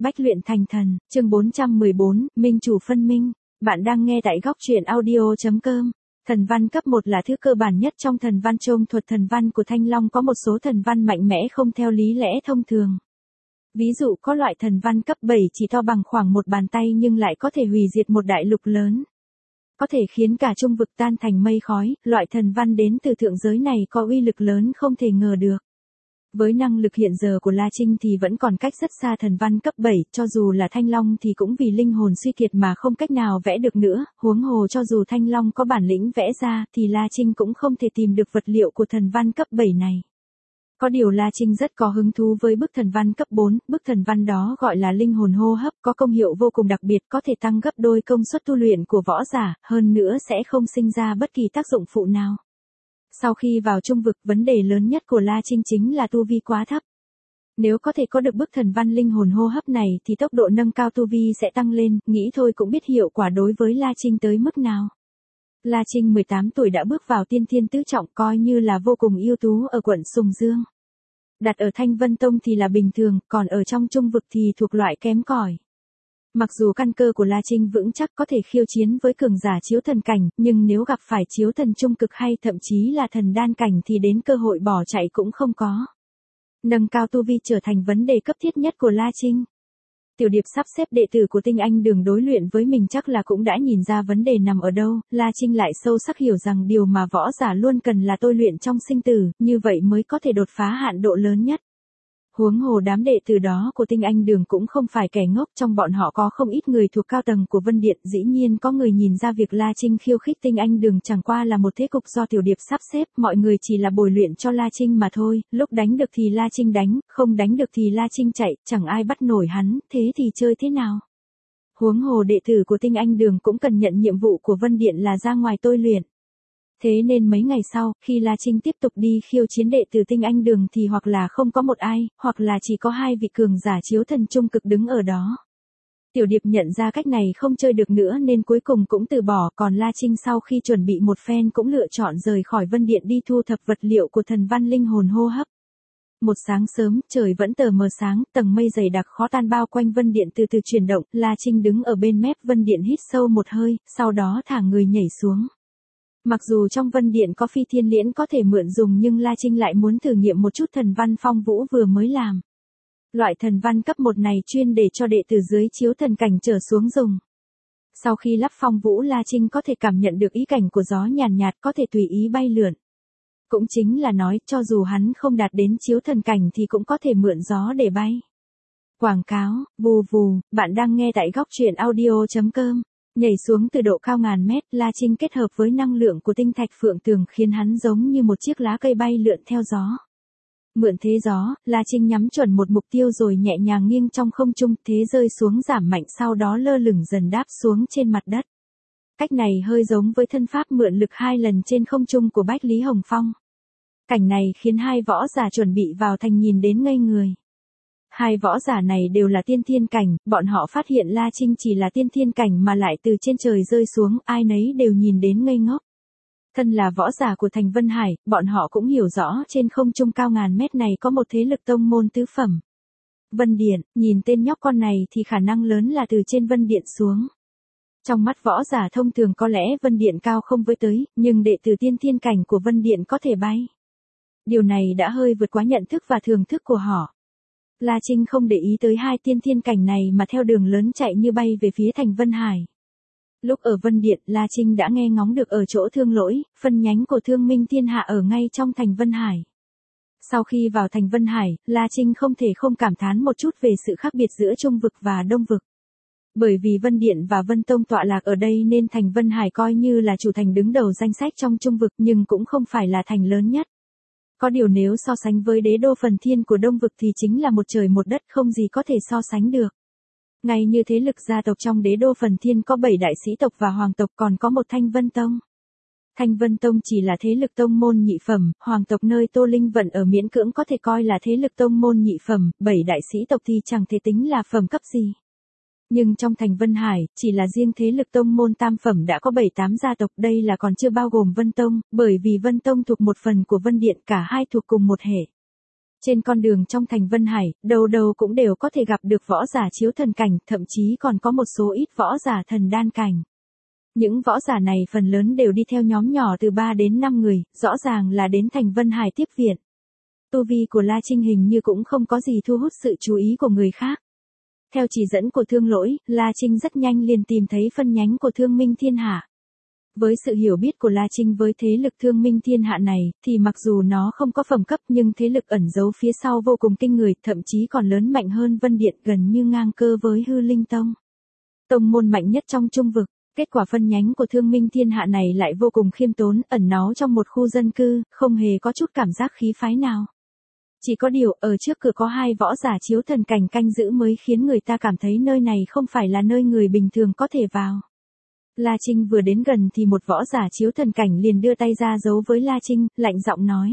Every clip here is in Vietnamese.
Bách luyện thành thần, chương 414, Minh chủ phân minh. Bạn đang nghe tại góc truyện audio.com. Thần văn cấp 1 là thứ cơ bản nhất trong thần văn chôm thuật. Thần văn của Thanh Long có một số thần văn mạnh mẽ không theo lý lẽ thông thường. Ví dụ có loại thần văn cấp 7 chỉ to bằng khoảng một bàn tay nhưng lại có thể hủy diệt một đại lục lớn. Có thể khiến cả trung vực tan thành mây khói, loại thần văn đến từ thượng giới này có uy lực lớn không thể ngờ được. Với năng lực hiện giờ của La Trinh thì vẫn còn cách rất xa thần văn cấp 7, cho dù là Thanh Long thì cũng vì linh hồn suy kiệt mà không cách nào vẽ được nữa, huống hồ cho dù Thanh Long có bản lĩnh vẽ ra thì La Trinh cũng không thể tìm được vật liệu của thần văn cấp 7 này. Có điều La Trinh rất có hứng thú với bức thần văn cấp 4, bức thần văn đó gọi là linh hồn hô hấp, có công hiệu vô cùng đặc biệt, có thể tăng gấp đôi công suất tu luyện của võ giả, hơn nữa sẽ không sinh ra bất kỳ tác dụng phụ nào. Sau khi vào trung vực, vấn đề lớn nhất của La Trinh chính là tu vi quá thấp. Nếu có thể có được bức thần văn linh hồn hô hấp này thì tốc độ nâng cao tu vi sẽ tăng lên, nghĩ thôi cũng biết hiệu quả đối với La Trinh tới mức nào. La Trinh 18 tuổi đã bước vào tiên thiên tứ trọng, coi như là vô cùng ưu tú ở quận Sùng Dương. Đặt ở Thanh Vân Tông thì là bình thường, còn ở trong trung vực thì thuộc loại kém cỏi. Mặc dù căn cơ của La Trinh vững chắc có thể khiêu chiến với cường giả chiếu thần cảnh, nhưng nếu gặp phải chiếu thần trung cực hay thậm chí là thần đan cảnh thì đến cơ hội bỏ chạy cũng không có. Nâng cao tu vi trở thành vấn đề cấp thiết nhất của La Trinh. Tiểu Điệp sắp xếp đệ tử của Tinh Anh Đường đối luyện với mình chắc là cũng đã nhìn ra vấn đề nằm ở đâu, La Trinh lại sâu sắc hiểu rằng điều mà võ giả luôn cần là tôi luyện trong sinh tử, như vậy mới có thể đột phá hạn độ lớn nhất. Huống hồ đám đệ tử đó của Tinh Anh Đường cũng không phải kẻ ngốc, trong bọn họ có không ít người thuộc cao tầng của Vân Điện, dĩ nhiên có người nhìn ra việc La Trinh khiêu khích Tinh Anh Đường chẳng qua là một thế cục do Tiểu Điệp sắp xếp, mọi người chỉ là bồi luyện cho La Trinh mà thôi, lúc đánh được thì La Trinh đánh, không đánh được thì La Trinh chạy, chẳng ai bắt nổi hắn, thế thì chơi thế nào? Huống hồ đệ tử của Tinh Anh Đường cũng cần nhận nhiệm vụ của Vân Điện là ra ngoài tôi luyện. Thế nên mấy ngày sau, khi La Trinh tiếp tục đi khiêu chiến đệ tử Tinh Anh Đường thì hoặc là không có một ai, hoặc là chỉ có hai vị cường giả chiếu thần trung cực đứng ở đó. Tiểu Điệp nhận ra cách này không chơi được nữa nên cuối cùng cũng từ bỏ, còn La Trinh sau khi chuẩn bị một phen cũng lựa chọn rời khỏi Vân Điện đi thu thập vật liệu của thần văn linh hồn hô hấp. Một sáng sớm, trời vẫn tờ mờ sáng, tầng mây dày đặc khó tan bao quanh Vân Điện từ từ chuyển động, La Trinh đứng ở bên mép Vân Điện hít sâu một hơi, sau đó thả người nhảy xuống. Mặc dù trong Vân Điện có phi thiên liễn có thể mượn dùng nhưng La Trinh lại muốn thử nghiệm một chút thần văn phong vũ vừa mới làm. Loại thần văn cấp 1 này chuyên để cho đệ tử dưới chiếu thần cảnh trở xuống dùng. Sau khi lắp phong vũ, La Trinh có thể cảm nhận được ý cảnh của gió nhàn nhạt, có thể tùy ý bay lượn. Cũng chính là nói cho dù hắn không đạt đến chiếu thần cảnh thì cũng có thể mượn gió để bay. Quảng cáo, vù vù, bạn đang nghe tại góc truyện audio.com. Nhảy xuống từ độ cao ngàn mét, La Trinh kết hợp với năng lượng của tinh thạch phượng tường khiến hắn giống như một chiếc lá cây bay lượn theo gió. Mượn thế gió, La Trinh nhắm chuẩn một mục tiêu rồi nhẹ nhàng nghiêng trong không trung, thế rơi xuống giảm mạnh sau đó lơ lửng dần đáp xuống trên mặt đất. Cách này hơi giống với thân pháp mượn lực 2 lần trên không trung của Bách Lý Hồng Phong. Cảnh này khiến hai võ giả chuẩn bị vào thành nhìn đến ngây người. Hai võ giả này đều là tiên thiên cảnh, bọn họ phát hiện La Trinh chỉ là tiên thiên cảnh mà lại từ trên trời rơi xuống, ai nấy đều nhìn đến ngây ngốc. Thân là võ giả của thành Vân Hải, bọn họ cũng hiểu rõ trên không trung cao ngàn mét này có một thế lực tông môn tứ phẩm. Vân Điện, nhìn tên nhóc con này thì khả năng lớn là từ trên Vân Điện xuống. Trong mắt võ giả thông thường có lẽ Vân Điện cao không với tới, nhưng đệ tử tiên thiên cảnh của Vân Điện có thể bay. Điều này đã hơi vượt quá nhận thức và thường thức của họ. La Trinh không để ý tới hai tiên thiên cảnh này mà theo đường lớn chạy như bay về phía thành Vân Hải. Lúc ở Vân Điện, La Trinh đã nghe ngóng được ở chỗ Thương Lỗi, phân nhánh của Thương Minh Thiên Hạ ở ngay trong thành Vân Hải. Sau khi vào thành Vân Hải, La Trinh không thể không cảm thán một chút về sự khác biệt giữa Trung vực và Đông vực. Bởi vì Vân Điện và Vân Tông tọa lạc ở đây nên thành Vân Hải coi như là chủ thành đứng đầu danh sách trong Trung vực nhưng cũng không phải là thành lớn nhất. Có điều nếu so sánh với đế đô Phần Thiên của Đông vực thì chính là một trời một đất, không gì có thể so sánh được. Ngay như thế lực gia tộc trong đế đô Phần Thiên có 7 đại sĩ tộc và hoàng tộc, còn có một Thanh Vân Tông. Thanh Vân Tông chỉ là thế lực tông môn nhị phẩm, hoàng tộc nơi Tô Linh Vận ở miễn cưỡng có thể coi là thế lực tông môn nhị phẩm, 7 đại sĩ tộc thì chẳng thể tính là phẩm cấp gì. Nhưng trong thành Vân Hải, chỉ là riêng thế lực tông môn tam phẩm đã có 7-8 gia tộc, đây là còn chưa bao gồm Vân Tông, bởi vì Vân Tông thuộc một phần của Vân Điện, cả hai thuộc cùng một hệ. Trên con đường trong thành Vân Hải, đầu đầu cũng đều có thể gặp được võ giả chiếu thần cảnh, thậm chí còn có một số ít võ giả thần đan cảnh. Những võ giả này phần lớn đều đi theo nhóm nhỏ từ 3 đến 5 người, rõ ràng là đến thành Vân Hải tiếp viện. Tu vi của La Trinh hình như cũng không có gì thu hút sự chú ý của người khác. Theo chỉ dẫn của Thương Lỗi, La Trinh rất nhanh liền tìm thấy phân nhánh của Thương Minh Thiên Hạ. Với sự hiểu biết của La Trinh với thế lực Thương Minh Thiên Hạ này, thì mặc dù nó không có phẩm cấp nhưng thế lực ẩn giấu phía sau vô cùng kinh người, thậm chí còn lớn mạnh hơn Vân Điện, gần như ngang cơ với Hư Linh Tông. Tông môn mạnh nhất trong Trung vực, kết quả phân nhánh của Thương Minh Thiên Hạ này lại vô cùng khiêm tốn, ẩn náu trong một khu dân cư, không hề có chút cảm giác khí phái nào. Chỉ có điều, ở trước cửa có 2 võ giả chiếu thần cảnh canh giữ mới khiến người ta cảm thấy nơi này không phải là nơi người bình thường có thể vào. La Trinh vừa đến gần thì một võ giả chiếu thần cảnh liền đưa tay ra giấu với La Trinh, lạnh giọng nói.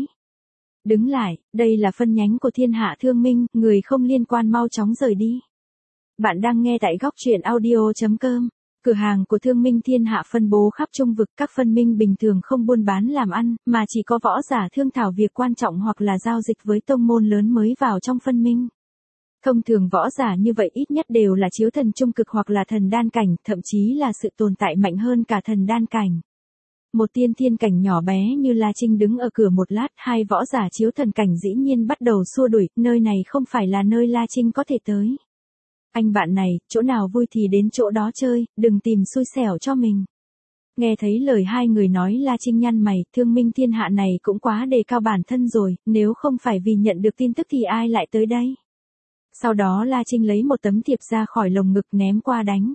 Đứng lại, đây là phân nhánh của Thiên Hạ Thương Minh, người không liên quan mau chóng rời đi. Bạn đang nghe tại góc truyện audio.com. Cửa hàng của Thương Minh Thiên Hạ phân bố khắp Trung vực, các phân minh bình thường không buôn bán làm ăn, mà chỉ có võ giả thương thảo việc quan trọng hoặc là giao dịch với tông môn lớn mới vào trong phân minh. Thông thường võ giả như vậy ít nhất đều là chiếu thần trung cực hoặc là thần đan cảnh, thậm chí là sự tồn tại mạnh hơn cả thần đan cảnh. Một tiên thiên cảnh nhỏ bé như La Trinh đứng ở cửa một lát, 2 võ giả chiếu thần cảnh dĩ nhiên bắt đầu xua đuổi, nơi này không phải là nơi La Trinh có thể tới. Anh bạn này, chỗ nào vui thì đến chỗ đó chơi, đừng tìm xui xẻo cho mình. Nghe thấy lời 2 người nói, La Trinh nhăn mày, Thương Minh Thiên Hạ này cũng quá đề cao bản thân rồi, nếu không phải vì nhận được tin tức thì ai lại tới đây. Sau đó La Trinh lấy một tấm thiệp ra khỏi lồng ngực ném qua đánh.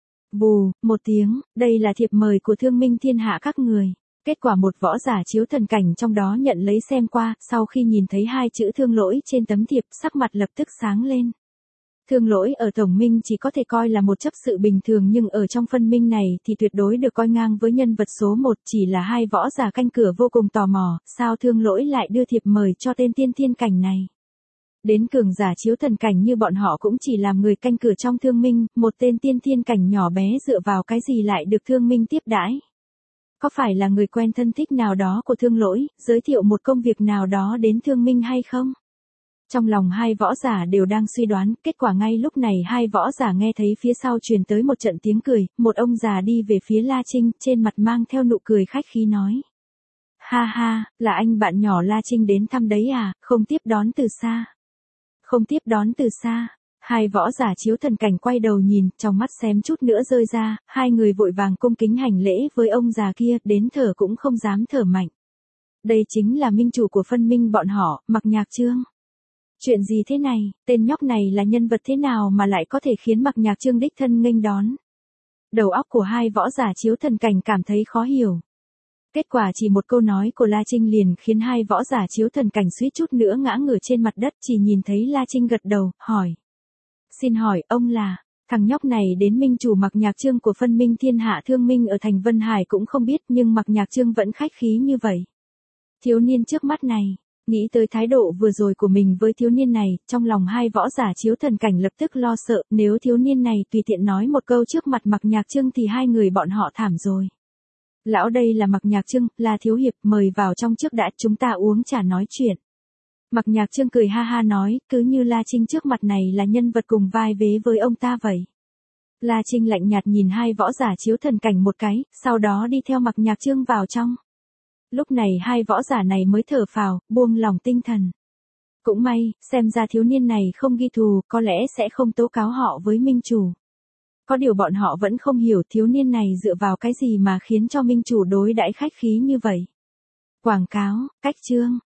Bù, một tiếng, đây là thiệp mời của Thương Minh Thiên Hạ các người. Kết quả một võ giả chiếu thần cảnh trong đó nhận lấy xem qua, sau khi nhìn thấy 2 chữ Thương Lỗi trên tấm thiệp, sắc mặt lập tức sáng lên. Thương Lỗi ở Tổng Minh chỉ có thể coi là một chấp sự bình thường, nhưng ở trong phân minh này thì tuyệt đối được coi ngang với nhân vật số 1, chỉ là 2 võ giả canh cửa vô cùng tò mò, sao Thương Lỗi lại đưa thiệp mời cho tên tiên thiên cảnh này. Đến cường giả chiếu thần cảnh như bọn họ cũng chỉ làm người canh cửa trong Thương Minh, một tên tiên thiên cảnh nhỏ bé dựa vào cái gì lại được Thương Minh tiếp đãi. Có phải là người quen thân thích nào đó của Thương Lỗi, giới thiệu một công việc nào đó đến Thương Minh hay không? Trong lòng 2 võ giả đều đang suy đoán, kết quả ngay lúc này 2 võ giả nghe thấy phía sau truyền tới một trận tiếng cười, một ông già đi về phía La Trinh, trên mặt mang theo nụ cười khách khí nói. Ha ha, là anh bạn nhỏ La Trinh đến thăm đấy à, không tiếp đón từ xa. Không tiếp đón từ xa. 2 võ giả chiếu thần cảnh quay đầu nhìn, trong mắt xém chút nữa rơi ra, 2 người vội vàng cung kính hành lễ với ông già kia, đến thở cũng không dám thở mạnh. Đây chính là minh chủ của phân minh bọn họ, Mạc Nhạc Chương. Chuyện gì thế này, tên nhóc này là nhân vật thế nào mà lại có thể khiến Mạc Nhạc Chương đích thân nghênh đón. Đầu óc của 2 võ giả chiếu thần cảnh cảm thấy khó hiểu. Kết quả chỉ một câu nói của La Trinh liền khiến 2 võ giả chiếu thần cảnh suýt chút nữa ngã ngửa trên mặt đất, chỉ nhìn thấy La Trinh gật đầu, hỏi. Xin hỏi, ông là, thằng nhóc này đến minh chủ Mạc Nhạc Chương của phân minh Thiên Hạ Thương Minh ở thành Vân Hải cũng không biết, nhưng Mạc Nhạc Chương vẫn khách khí như vậy. Thiếu niên trước mắt này, nghĩ tới thái độ vừa rồi của mình với thiếu niên này, trong lòng 2 võ giả chiếu thần cảnh lập tức lo sợ, nếu thiếu niên này tùy tiện nói một câu trước mặt Mạc Nhạc Chương thì 2 người bọn họ thảm rồi. Lão đây là Mạc Nhạc Chương, là thiếu hiệp, mời vào trong trước đã, chúng ta uống trà nói chuyện. Mạc Nhạc Chương cười ha ha nói, cứ như La Trinh trước mặt này là nhân vật cùng vai vế với ông ta vậy. La Trinh lạnh nhạt nhìn 2 võ giả chiếu thần cảnh một cái, sau đó đi theo Mạc Nhạc Chương vào trong. Lúc này 2 võ giả này mới thở phào, buông lòng tinh thần. Cũng may, xem ra thiếu niên này không ghi thù, có lẽ sẽ không tố cáo họ với minh chủ. Có điều bọn họ vẫn không hiểu thiếu niên này dựa vào cái gì mà khiến cho minh chủ đối đãi khách khí như vậy. Quảng cáo, cách chương.